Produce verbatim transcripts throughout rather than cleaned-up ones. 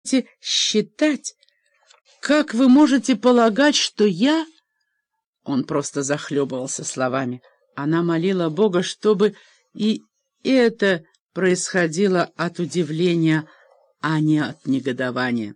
считать, как вы можете полагать, что я...» Он просто захлебывался словами. Она молила Бога, чтобы и это происходило от удивления, а не от негодования.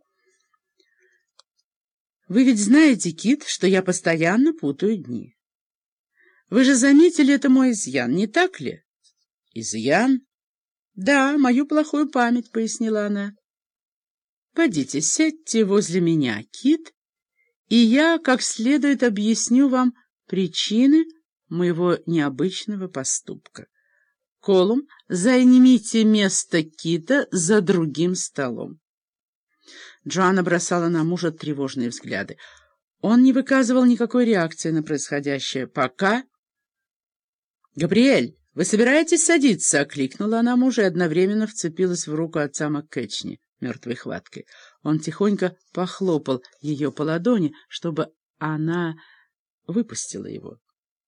«Вы ведь знаете, Кит, что я постоянно путаю дни. Вы же заметили, это мой изъян, не так ли?» «Изъян?» «Да, мою плохую память», — пояснила она. «Подите, сядьте возле меня, Кит, и я как следует объясню вам причины моего необычного поступка. Колум, займите место Кита за другим столом». Джоанна бросала на мужа тревожные взгляды. Он не выказывал никакой реакции на происходящее, пока... «Габриэль, вы собираетесь садиться?» — окликнула она мужа и одновременно вцепилась в руку отца МакКетчни мертвой хваткой. Он тихонько похлопал ее по ладони, чтобы она выпустила его.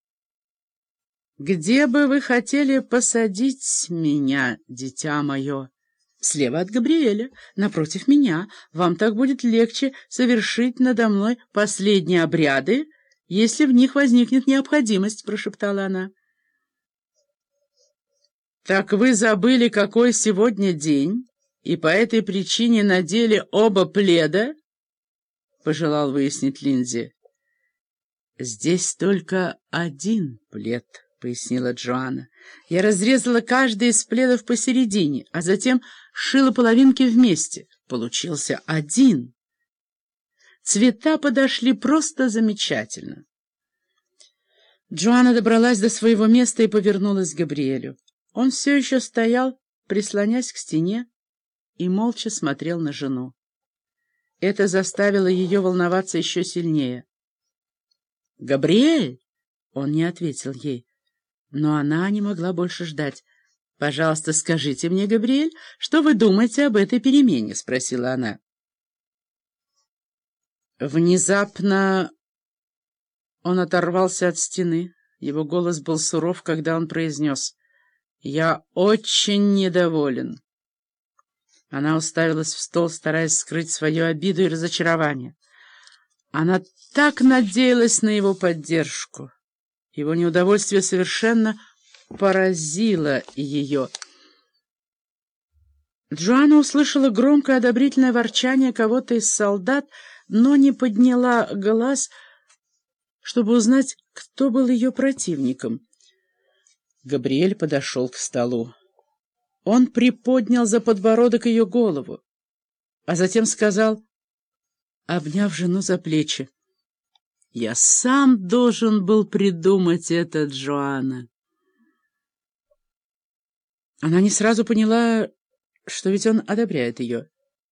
«Где бы вы хотели посадить меня, дитя мое?» «Слева от Габриэля, напротив меня. Вам так будет легче совершить надо мной последние обряды, если в них возникнет необходимость», — прошептала она. «Так вы забыли, какой сегодня день, и по этой причине надели оба пледа?» — пожелал выяснить Линдзи. «Здесь только один плед», — пояснила Джоанна. «Я разрезала каждый из пледов посередине, а затем сшила половинки вместе. Получился один. Цвета подошли просто замечательно». Джоанна добралась до своего места и повернулась к Габриэлю. Он все еще стоял, прислонясь к стене, и молча смотрел на жену. Это заставило ее волноваться еще сильнее. «Габриэль!» — он не ответил ей. Но она не могла больше ждать. «Пожалуйста, скажите мне, Габриэль, что вы думаете об этой перемене?» — спросила она. Внезапно он оторвался от стены. Его голос был суров, когда он произнес: «Я очень недоволен». Она уставилась в стол, стараясь скрыть свою обиду и разочарование. Она так надеялась на его поддержку. Его неудовольствие совершенно поразило ее. Джоанна услышала громкое одобрительное ворчание кого-то из солдат, но не подняла глаз, чтобы узнать, кто был ее противником. Габриэль подошел к столу. Он приподнял за подбородок ее голову, а затем сказал, обняв жену за плечи: «Я сам должен был придумать это, Джоанна». Она не сразу поняла, что ведь он одобряет ее.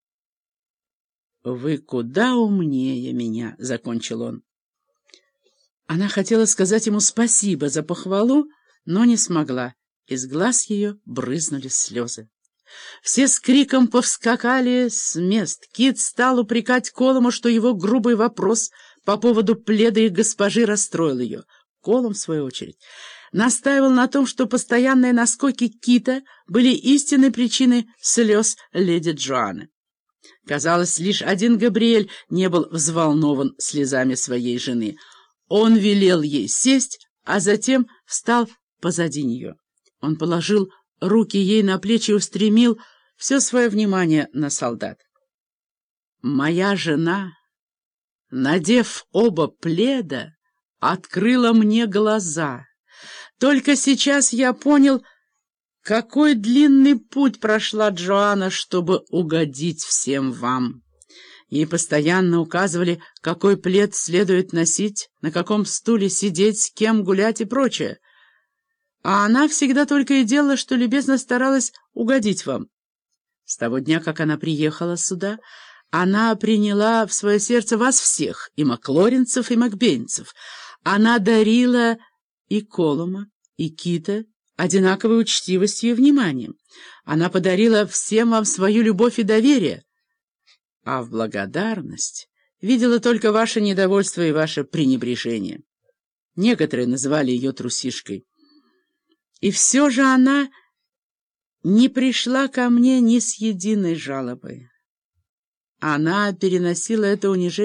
«Вы куда умнее меня», — закончил он. Она хотела сказать ему спасибо за похвалу, но не смогла. Из глаз ее брызнули слезы. Все с криком повскакали с мест. Кит стал упрекать Колума, что его грубый вопрос по поводу пледа их госпожи расстроил ее. Колум, в свою очередь, настаивал на том, что постоянные наскоки Кита были истинной причиной слез леди Джоанны. Казалось, лишь один Габриэль не был взволнован слезами своей жены. Он велел ей сесть, а затем встал позади нее. Он положил руки ей на плечи и устремил все свое внимание на солдат. «Моя жена, надев оба пледа, открыла мне глаза. Только сейчас я понял, какой длинный путь прошла Джоанна, чтобы угодить всем вам. Ей постоянно указывали, какой плед следует носить, на каком стуле сидеть, с кем гулять и прочее. А она всегда только и делала, что любезно старалась угодить вам. С того дня, как она приехала сюда, она приняла в свое сердце вас всех, и маклоринцев, и макбейнцев. Она дарила и Колума, и Кита одинаковой учтивостью и вниманием. Она подарила всем вам свою любовь и доверие, а в благодарность видела только ваше недовольство и ваше пренебрежение. Некоторые называли ее трусишкой. И все же она не пришла ко мне ни с единой жалобой. Она переносила это унижение